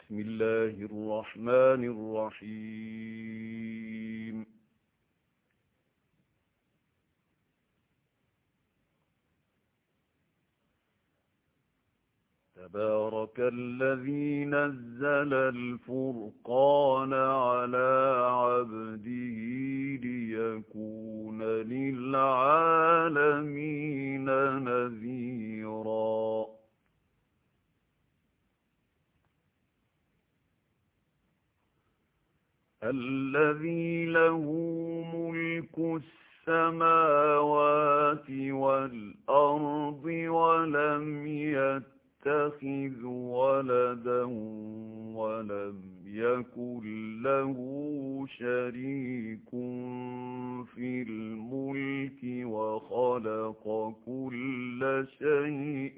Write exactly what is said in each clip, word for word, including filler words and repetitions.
بسم الله الرحمن الرحيم تبارك الذي نزل الفرقان على عبده ليكون للعالمين نذيرا الذي له ملك السماوات والأرض ولم يتخذ ولدا ولم يكن له شريك في الملك وخلق كل شيء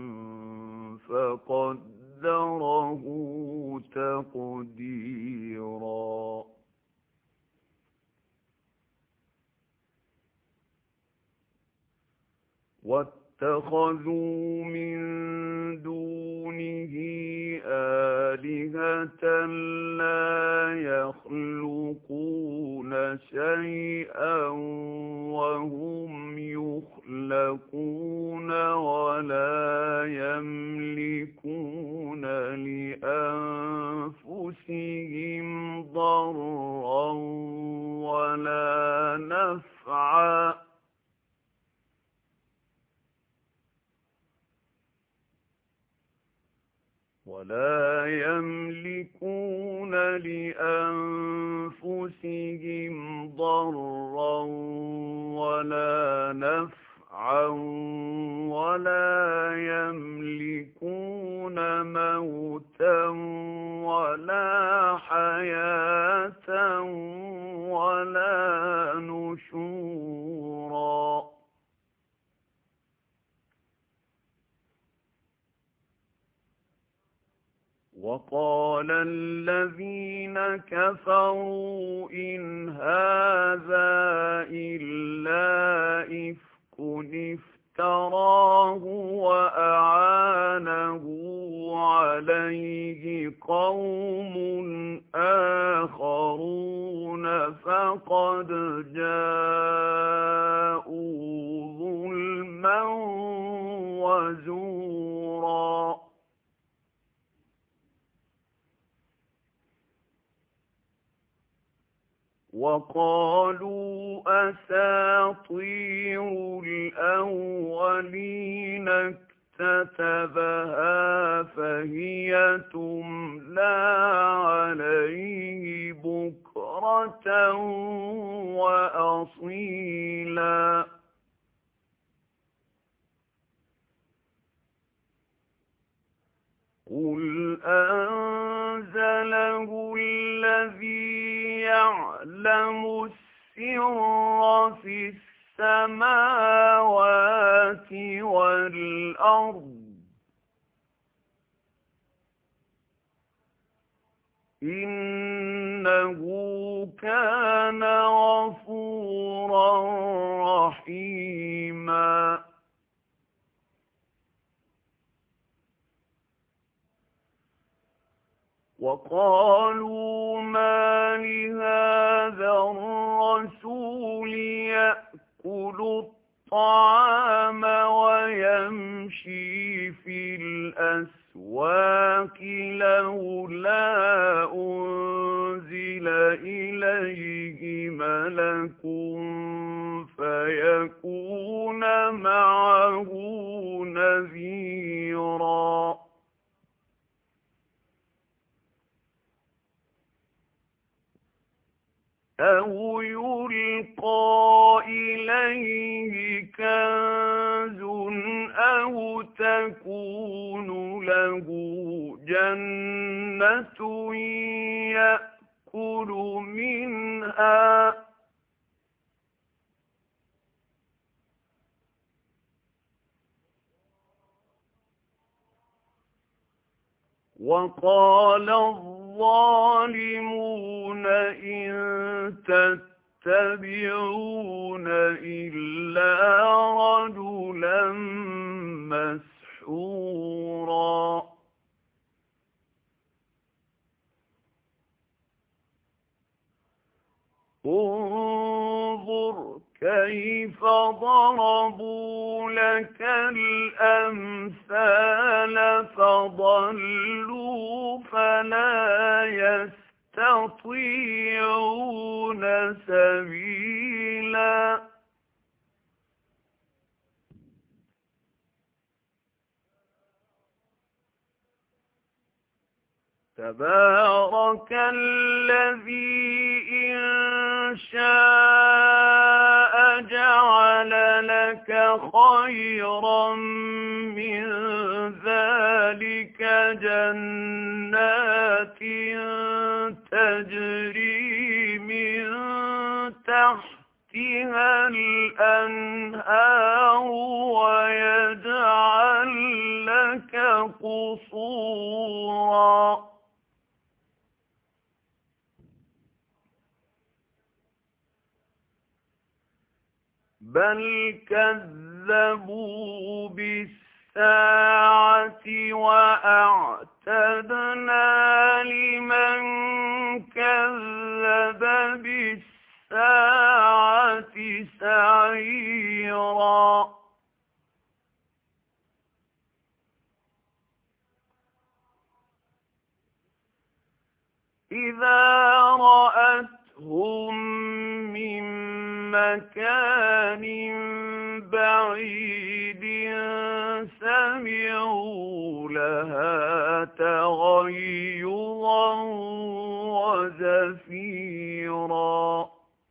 فقدره تقديرا واتخذوا من دونه آلهة لا يخلقون شيئا وهم يخلقون ولا يملكون لأنفسهم ضرا ولا نفعا ولا يملكون لأنفسهم ضرا ولا نفعا ولا يملكون موتا ولا حياة ولا نشورا وقال الذين كفروا إن هذا إلا إفك افتراه وأعانه عليه قوم آخرون فقد جاءوا ظلما وزورا وقالوا أساطير الأولين اكتتبها فهي تملى عليه بكرة وأصيلا قل أنزله الذي يعلم السر في السماوات والأرض إنه كان غفورا رحيما وقالوا ما لهذا الرسول يأكل الطعام ويمشي في الأسواق لولا أنزل إليه ملك فيكون معه نذيرا أو يلقى إليه كنز أو تكون له جنة يأكل منها وقال الظالمون إن تتبعون إلا رجلا مسحورا انظر كيف ضربوا لك الأمثال فضلوا فلا يستطيعون سبيلا تبارك الذي إن شاء جعل لك خيرا من ذلك جنات تجري من تحتها الأنهار ويجعل لك قصورا بل كذبوا بالساعة وأعتدنا لمن كذب بالساعة سعيرا إذا رأتهم من مكان بعيد سمعوا لها تغيظا وزفيرا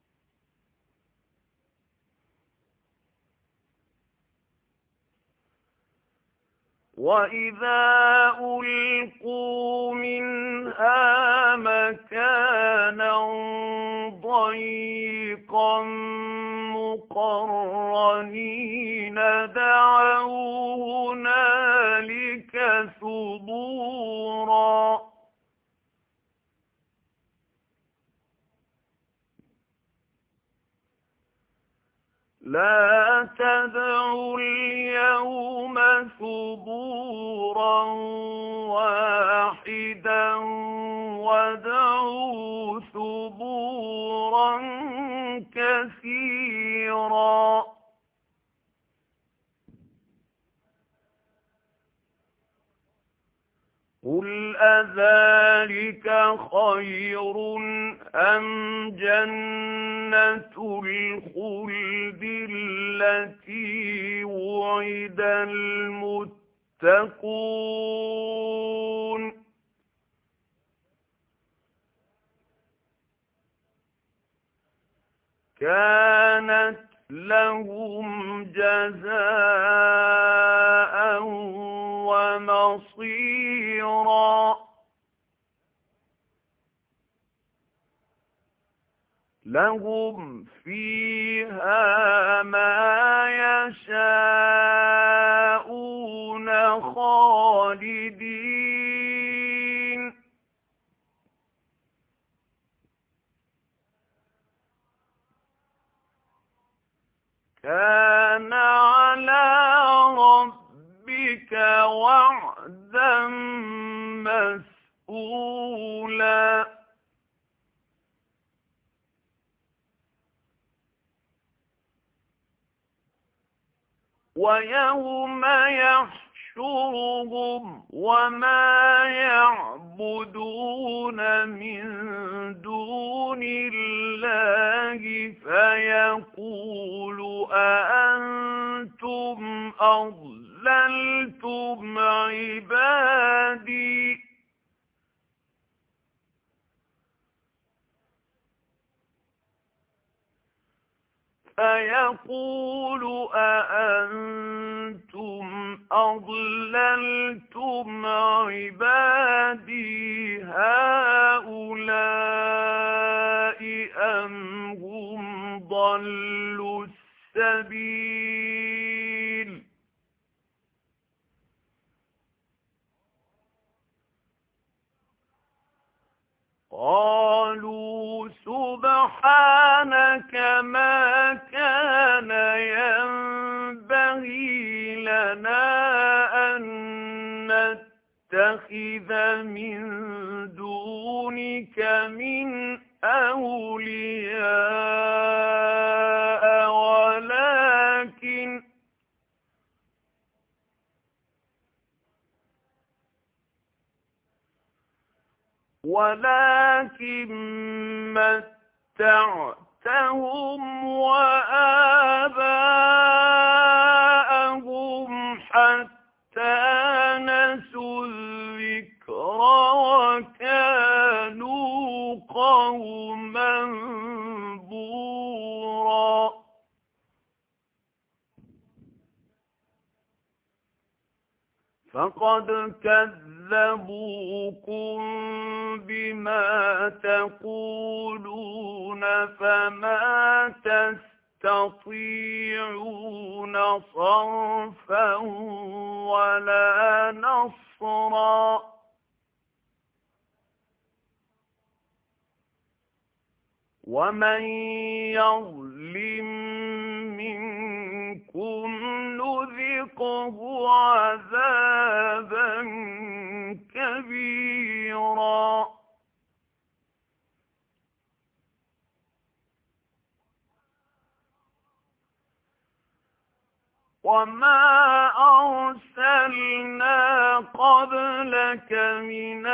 وإذا ألقوا منها مكانا ضيقا مقرنين دعوا هنالك ثبورا لا تدعوا اليوم ثبورا واحدا وادعوا ثبورا كثيرا قل أذلك خير أم جنة الخلد التي وعد المتقون كانت لهم جزاء ومصيرا لهم فيها ما يشاءون خالدين كان على ربك وعدا مسئولا ويوم يحشرهم وما يعبدون من دون الله فيقول أأنتم أضللتم عبادي فيقول أأنتم أضللتم عبادي هؤلاء أم هم ضلوا السبيل قالوا سبحانك ما كان ينبغي لنا أن نتخذ من دونك من أولياء ولكن ولكن متعتهم وآباءهم حتى نسوا الذكر وكانوا قوما بورا. فقد كذبوكم بما تقولون فما تستطيعون صرفا ولا نصرا. ومن يظلم منكم نذقه عذابا كبيرا. وما أرسلنا قبلك من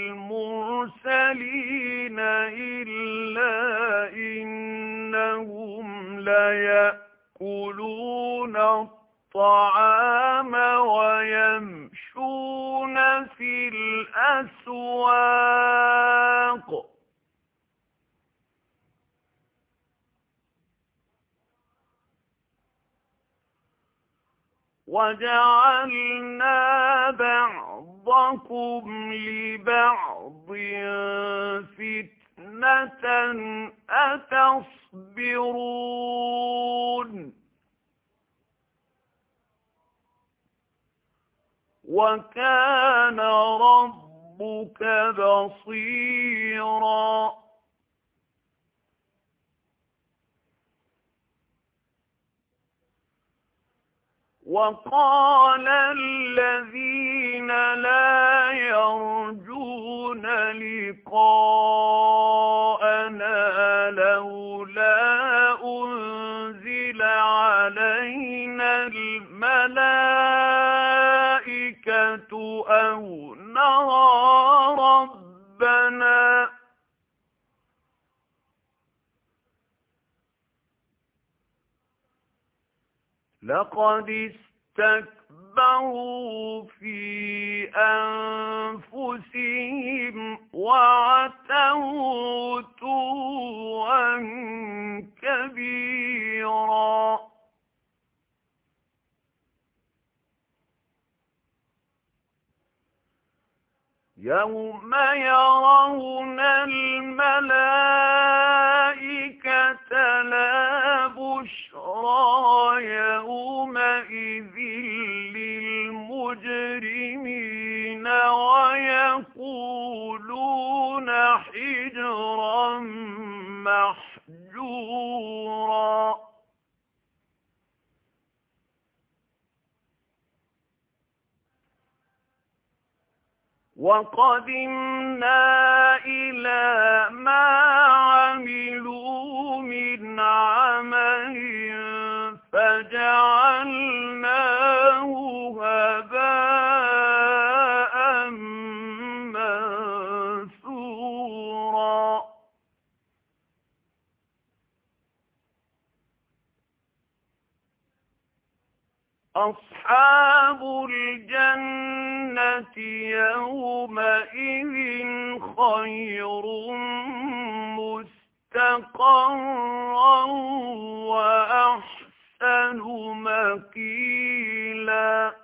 المرسلين إلا إنهم ليأكلون الطعام ويمشون في الأسواق وجعلنا بعضكم لبعض فتنة أتصبرون وكان ربك بصيرا. وقال الذين لا يرجون لقاءنا لولا أنزل علينا الملائكة أو نرى ربنا لقد استكبروا في أنفسهم وعتوا عتوا كبيرا. يوم يرون الملائكة لا بشرى يومئذ للمجرمين ويقولون حجرا محجورا. وقدمنا إلى ما عملوا من عمل فجعلناه هباء منثورا. أصحاب الجنة يومئذ خير مستقرا وأحسن مقيلا.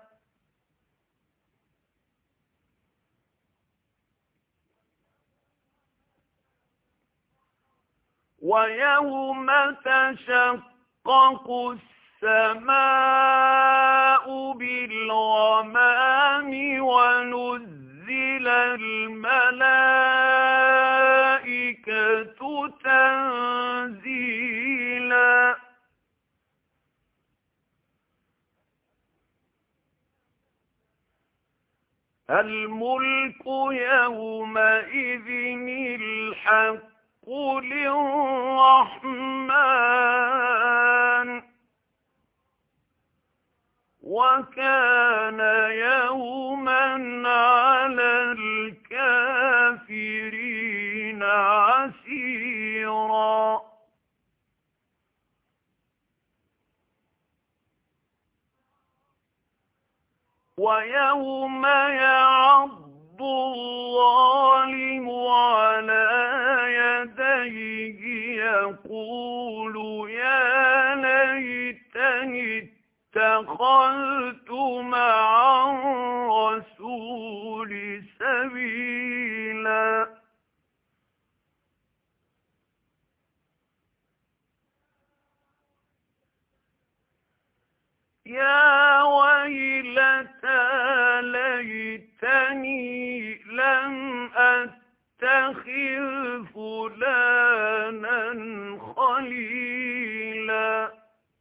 ويوم تشقق السماء بالغمام ونزل الملائكة تنزيلا. الملك يومئذ الحق قُلِ الرَّحْمَنُ وَكَانَ يَوْمًا عَلَى الْكَافِرِينَ عَسِيرًا وَيَوْمَ يَعَضُّ الظَّالِمُ عَلَى يَدَيْهِ يَقُولُ يَا لَيْتَنِي اتَّخَذْتُ مَعَ الرَّسُولِ سَبِيلًا يَا وَيْلَتَى لَيْتَنِي لَمْ أَتَّخِذْ فُلَانًا خَلِيلًا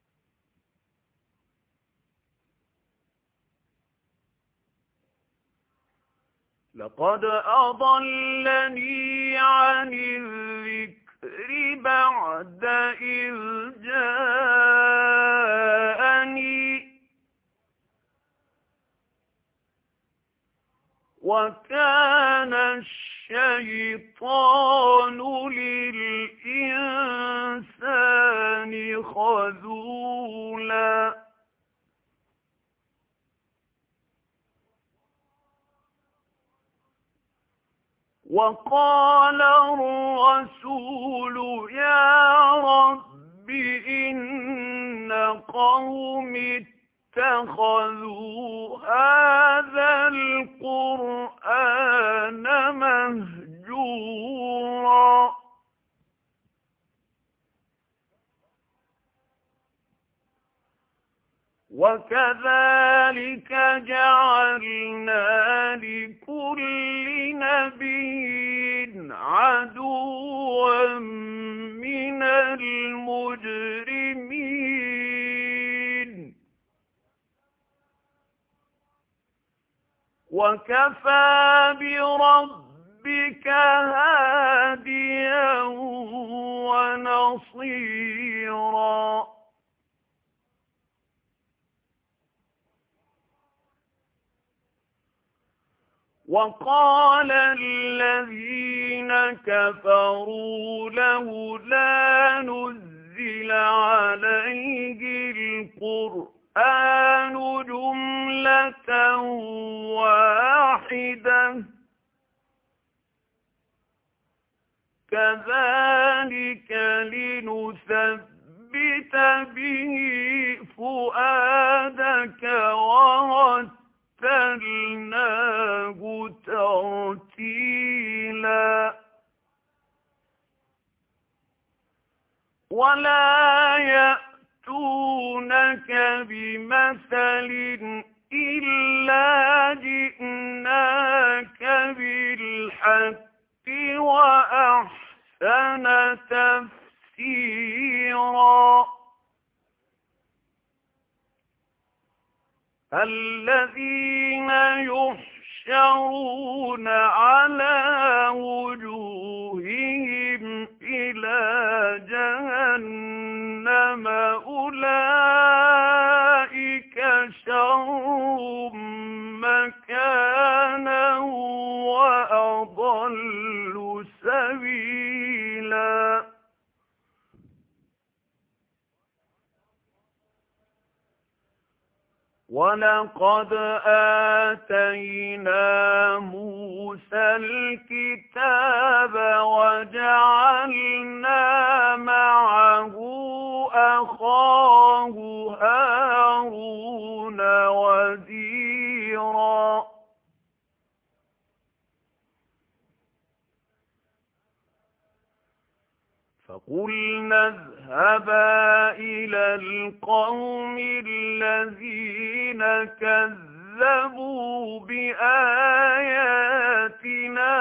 لَقَدْ أَضَلَّنِي عَنِ الذِّكْرِ بَعْدَ إِذْ جَاءَنِي وَكَانَ الشَّيْطَانُ لِلْإِنسَانِ خَذُولًا وَقَالَ الرَّسُولُ يَا رَبِّ إِنَّ قَوْمِي اتَّخَذُوا هَذَا الْقُرْآنَ مَهْجُورًا وَكَذَلِكَ جَعَلْنَا لِكُلِّ نَبِيٍّ عَدُوًّا مِنَ الْمُجْرِمِينَ وَكَفَى بِرَبِّكَ هَادِيًا وَنَصِيرًا وَقَالَ الَّذِينَ كَفَرُوا لَوْلَا نُزِّلَ عَلَيْهِ الْقُرْآنُ جُمْلَةً وَاحِدَةً كَذَلِكَ لِنُثَبِّتَ بِهِ فُؤَادَكَ وَرَتَّلْنَاهُ تَرْتِيلًا وَلَا يَأْتُونَكَ بِمَثَلٍ إِلَّا جِئْنَاكَ بِالْحَقِّ وَأَحْسَنَ تَفْسِيرًا الَّذِينَ يُحْشَرُونَ عَلَى وُجُوهِهِمْ إِلَى جَهَنَّمَ أُولَئِكَ شَرٌّ مَكَانًا وَأَضَلُّ سَبِيلًا وَلَقَدْ آتَيْنَا مُوسَى الْكِتَابَ وَجَعَلْنَا مَعَهُ أَخَاهُ هَارُونَ وَزِيرًا فَقُلْنَا اذْهَبَا إِلَى الْقَوْمِ الَّذِينَ كَذَّبُوا بِآيَاتِنَا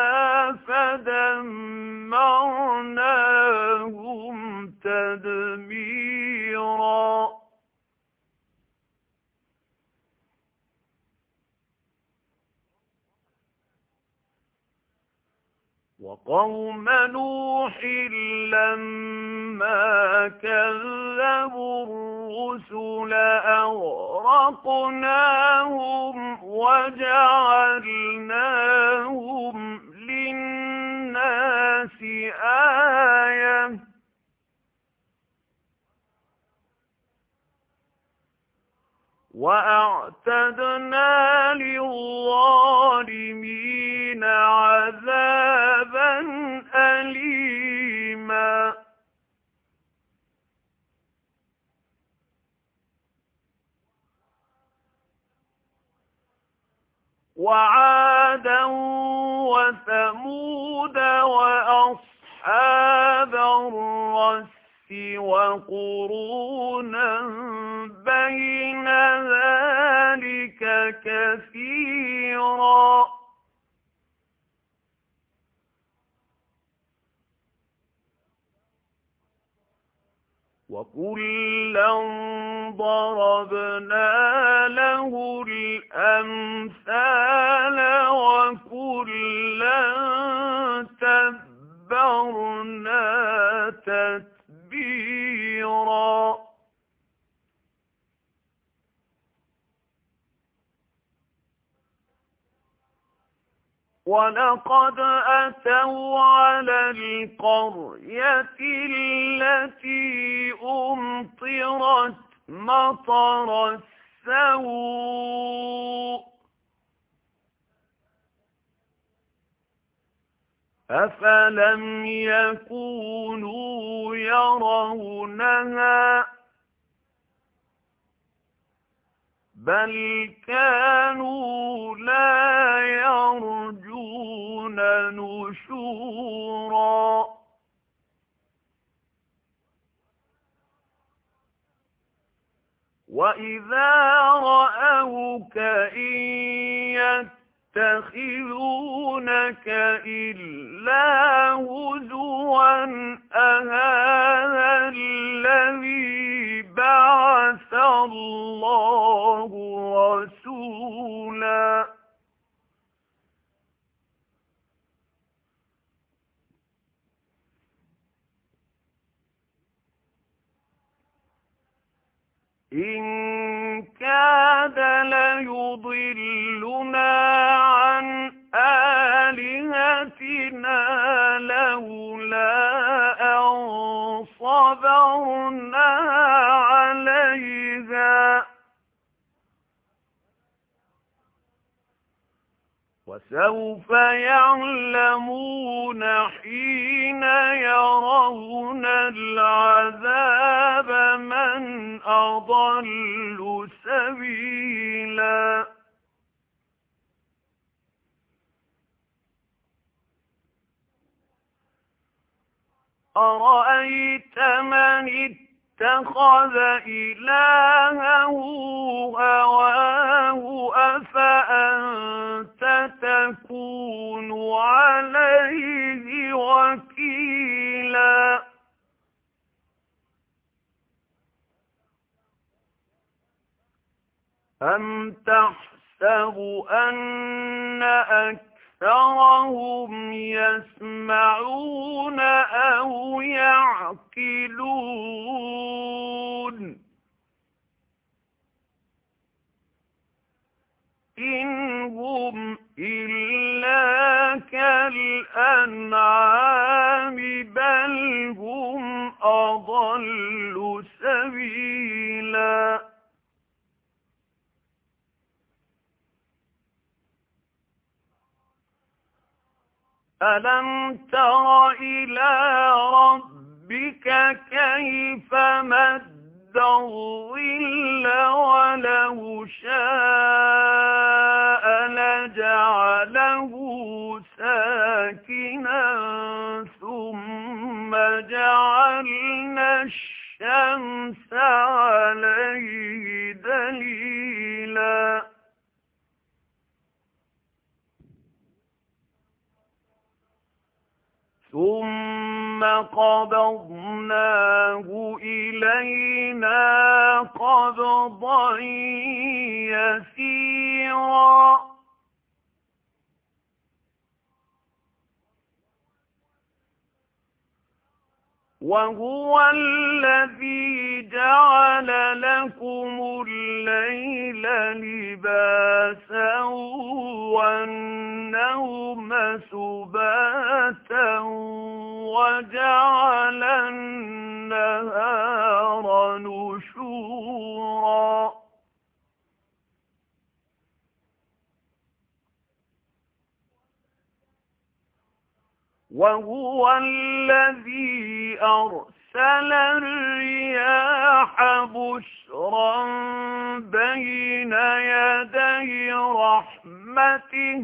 فَدَمَّرْنَاهُمْ تَدْمِيرًا وقوم نوح لما كذبوا الرسل أغرقناهم وجعلناهم للناس آية وأعتدنا للظالمين عذابا أليما وعادا وثمود وأصحاب الرس وقرونا بين ذلك كثيرا وكلا ضربنا له الأمثال وكلا تبرنا تتبيرا ولقد أتوا على القرية التي أمطرت مطر السوء أفلم يكونوا يرونها بل كانوا لا يرجون نشورا وإذا رأوك إن يتخذونك إلا هزوا أهذا الذي بعث الله رسولا إن كاد ليضلنا عن آلهتنا لولا أن صبرنا عليها وسوف يعلمون حين يرون العذاب من أضل سبيلا أرأيت من اتخذ إلهه هواه أفأنت تكون عليه وكيلا أم تحسب أن أكثرهم يسمعون أو يعقلون إن هم إلا كالأنعام بل هم أضل سبيلا ألم تر إلى ربك كيف مد الظل ولو شاء لجعله ساكنا ثم جعلنا الشمس عليه دليلا ثم قبضناه إلينا قبضا يسيرا وهو الذي جعل لكم الليل لباسا والنوم سباتا وجعل النهار نشورا وهو الذي أرسل الرياح بشرا بين يدي رحمته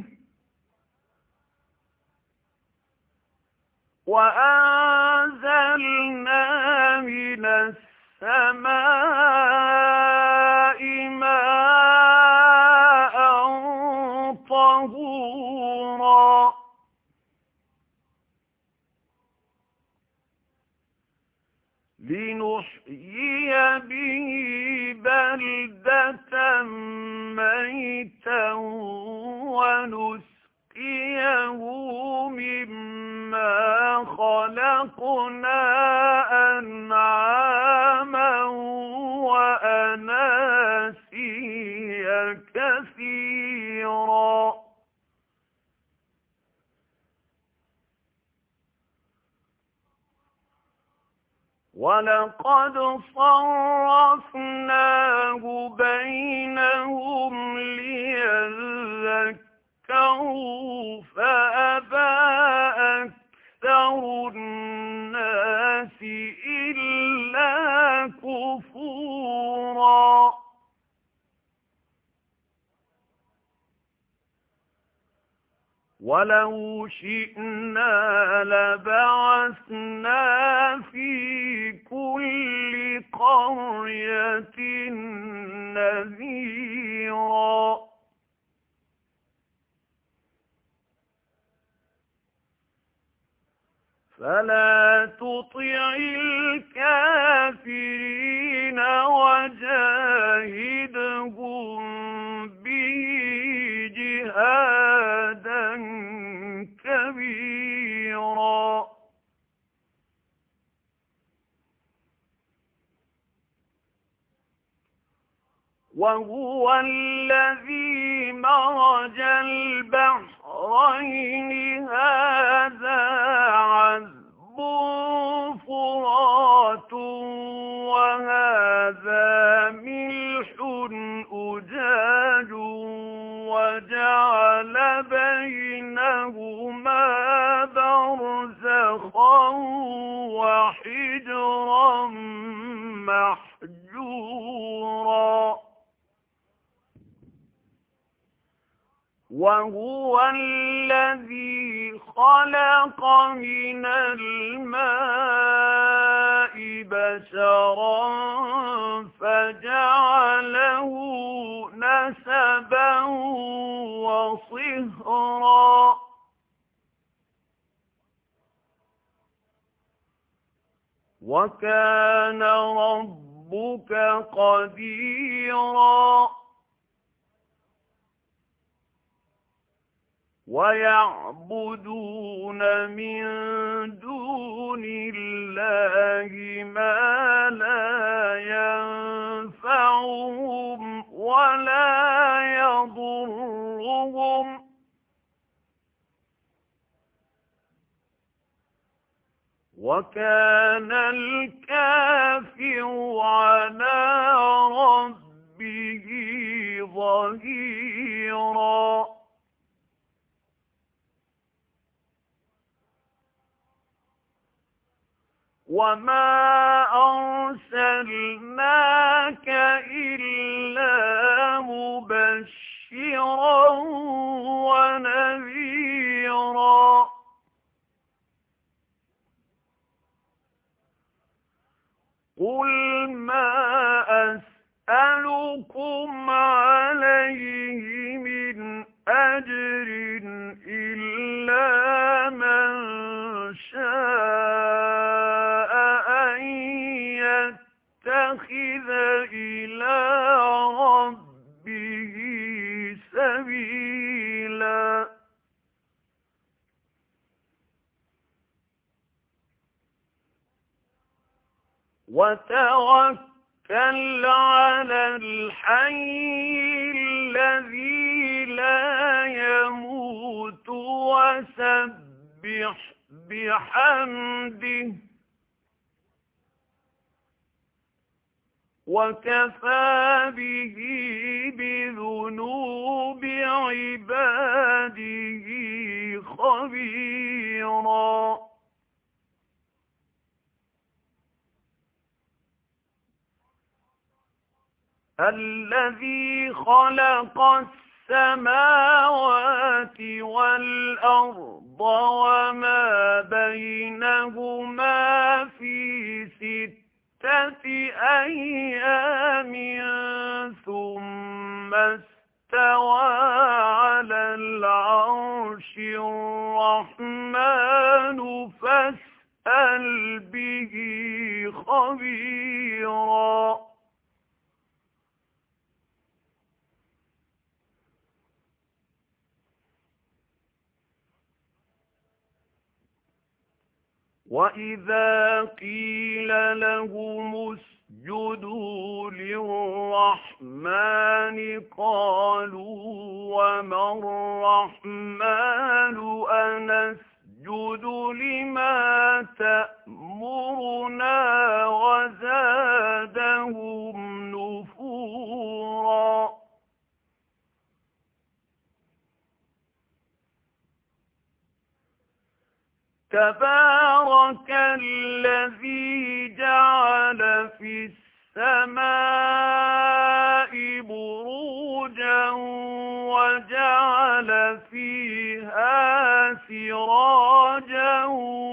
وأنزلنا من السماء ماء طهورا لنحيي به بلدة ميتا ونسقيه مما خلقنا أنعاما وأناسيا كثيرا وَلَقَدْ صَرَّفْنَاهُ بَيْنَهُمْ لِيَذَّكَّرُوا فَأَبَى أَكْثَرُ النَّاسِ إِلَّا كُفُورًا وَلَوْ شِئْنَا لَبَعَثْنَا فِي كُلِّ قَرْيَةٍ نَذِيرًا فَلَا تُطِعِ الْكَافِرِينَ وَجَاهِدْهُم بِهِ جِهَادًا كَبِيرًا وَهُوَ الَّذِي مَرَجَ الْبَحْرَيْنِ هَذَا عَذْبٌ فُرَاتٌ وَهَذَا مِلْحٌ أُجَاجٌ وَجَعَلَ بَيْنَهُمَا بَرْزَخًا وَحِجْرًا مَّحْجُورًا وَهُوَ الَّذِي خَلَقَ مِنَ الْمَاءِ بَشَرًا فَجَعَلَهُ نَسَبًا وَصِهْرًا وَكَانَ رَبُّكَ قَدِيرًا وَيَعْبُدُونَ مِن دُونِ اللَّهِ مَا لَا يَنفَعُهُمْ وَلَا يَضُرُّهُمْ وَكَانَ الْكَافِرُ عَلَى رَبِّهِ ظَهِيرًا وَمَا أَرْسَلْنَاكَ إِلَّا مُبَشِّرًا وَنَذِيرًا قُلْ مَا أَسْأَلُكُمْ عَلَيْهِ مِنْ أَجْرٍ إِلَّا مَنْ شَاءَ أَنْ يَتَّخِذَ إِلَى رَبِّهِ سَبِيلًا وتوكل على الحي الذي لا يموت وسبح بحمده وكفى به بذنوب عباده خبيرا. الذي خلق السماوات والأرض وما بينهما في ستة أيام ثم استوى على العرش الرحمن فاسأل به خبيرا. وَإِذَا قِيلَ لَهُمُ اسْجُدُوا لِلرَّحْمَنِ قَالُوا وَمَا الرَّحْمَنُ أَنَسْجُدُ لِمَا تَأْمُرُنَا وَزَادَهُمْ نُفُورًا. تبارك الذي جعل في السماء بروجا وجعل فيها سراجا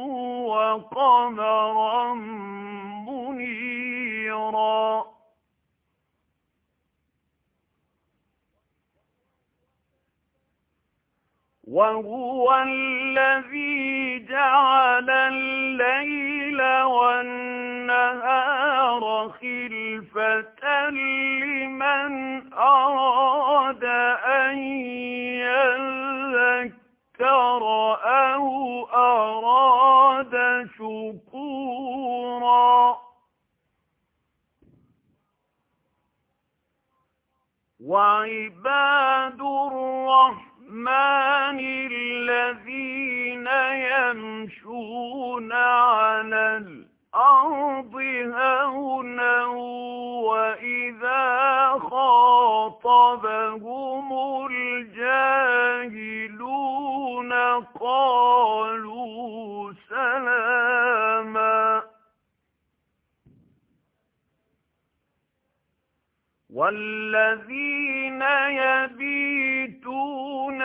وقمرا منيرا. وهو الذي جعل الليل والنهار خلفة لمن أراد أن يذكر أو أراد شكورا. وعباد الرحمن الرحمن الذين يمشون على الأرض هونا وإذا خاطبهم الجاهلون قالوا سلاما. والذين يبيتون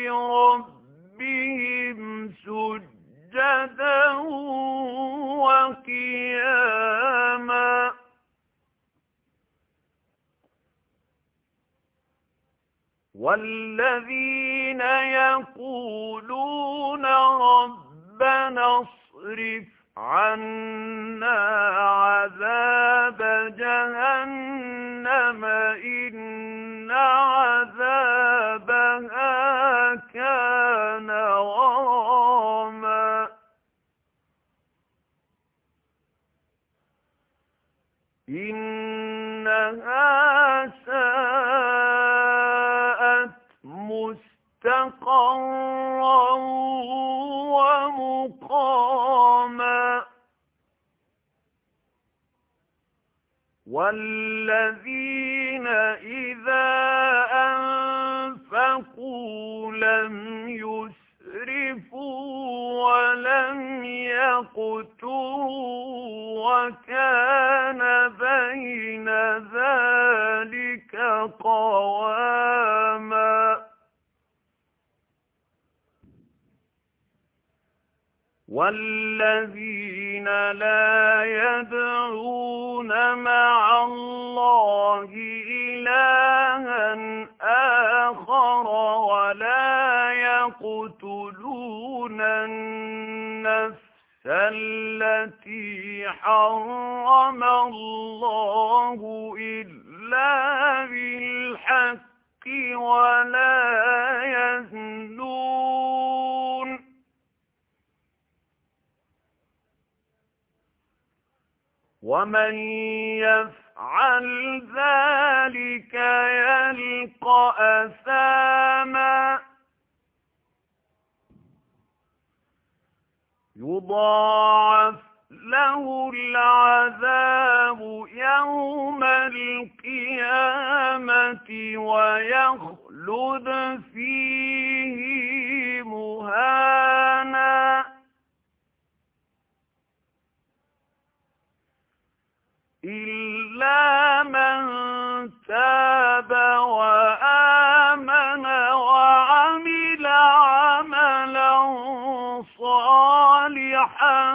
لربهم سجدا وقياما. والذين يقولون ربنا اصرف عنا عذاب جهنم إن عذابها كان غراما. إنها ساءت مستقرا ومقاما. والذين إذا أنفقوا لم يسرفوا ولم يقتروا وكان بين ذلك قواما. والذين لا يدعون مع الله إلها آخر ولا يقتلون النفس التي حرم الله إلا بالحق ولا يزنون. ومن يفعل ذلك يلقى أثاما يضاعف له العذاب يوم القيامة ويخلد فيه مهانا إلا من تاب وآمن وعمل عملا صالحا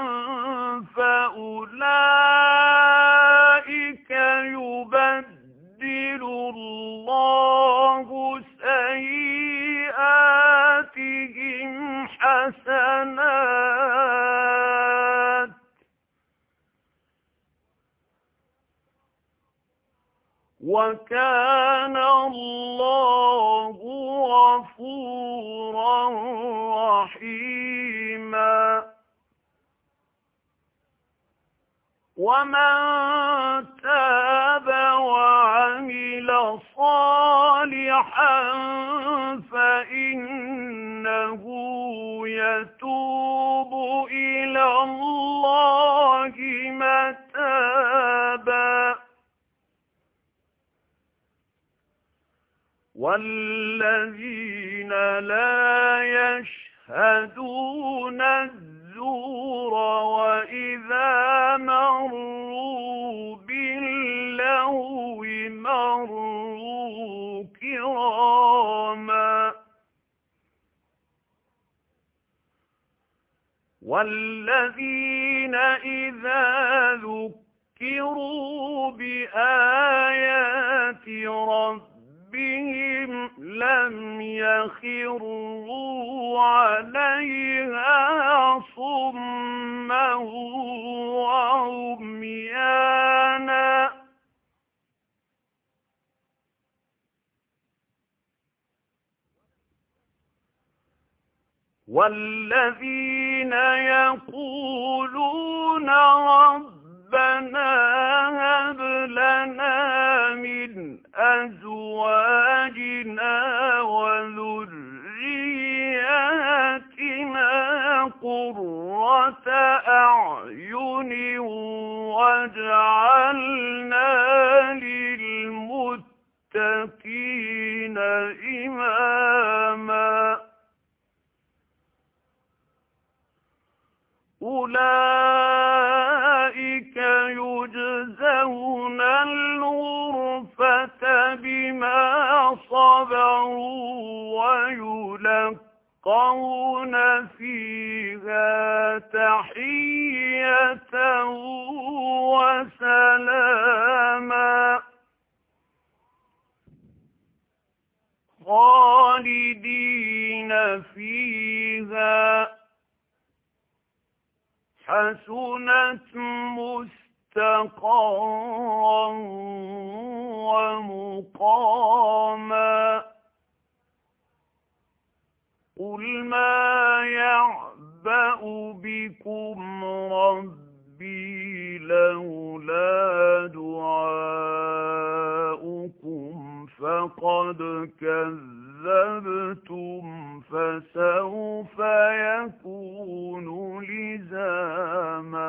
فأولئك يبدل الله سيئاتهم حسنات وكان الله غفورا رحيما ومن تاب وعمل صالحا فإنه يتوب إلى الله متابا والذين لا يشهدون الزور وإذا مروا باللغو مروا كراما والذين إذا ذكروا بآيات ربهم بهم لم يخروا عليها صما وعميانا والذين يقولون ربنا هب لنا من أزواجنا وذرياتنا قرة أعين واجعلنا للمتقين إماما أولئك يجزون الغرفة بما صبروا ويلقون فيها تحية وسلاما خالدين فيها حسنت مستقرا ومقاما قل ما يعبأ بكم ربي لولا دعاؤكم فقد كذبتم فسوف يكون لزاما